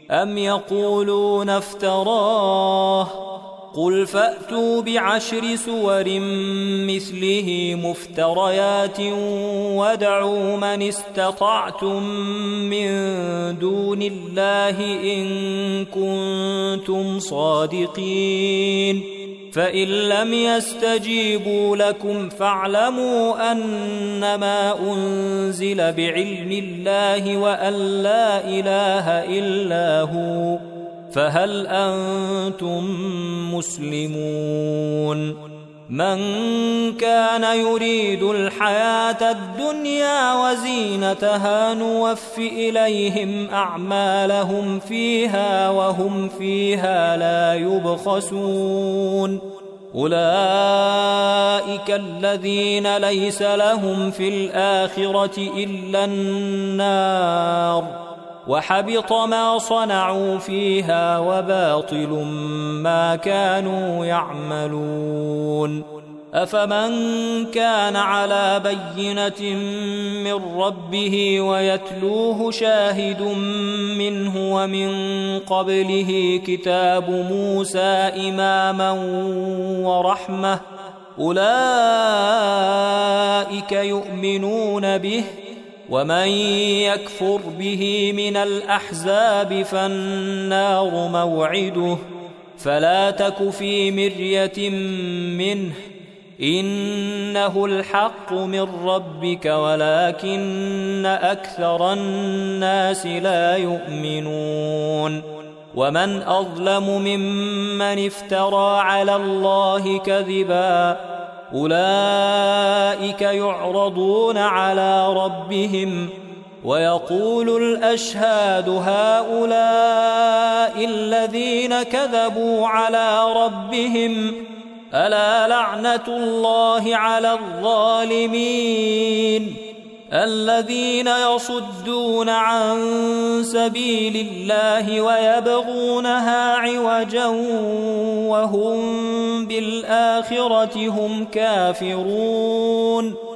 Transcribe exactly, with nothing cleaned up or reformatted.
أم يقولون افتراه قل فأتوا بعشر سور مثله مفتريات وادعوا من استطعتم من دون الله إن كنتم صادقين فإن لم يستجيبوا لكم فاعلموا أنما أنزل بعلم الله وأن لا إله إلا هو فهل أنتم مسلمون من كان يريد الحياة الدنيا وزينتها نوف إليهم أعمالهم فيها وهم فيها لا يبخسون أولئك الذين ليس لهم في الآخرة إلا النار وحبط ما صنعوا فيها وباطل ما كانوا يعملون أفمن كان على بينة من ربه ويتلوه شاهد منه ومن قبله كتاب موسى إماما ورحمة أولئك يؤمنون به ومن يكفر به من الأحزاب فالنار موعده فلا تك في مرية منه إنه الحق من ربك ولكن أكثر الناس لا يؤمنون ومن أظلم ممن افترى على الله كذبا أولئك يعرضون على ربهم ويقول الأشهاد هؤلاء الذين كذبوا على ربهم ألا لعنة الله على الظالمين الذين يصدون عن سبيل الله ويبغونها عوجا وهم بالآخرة هم كافرون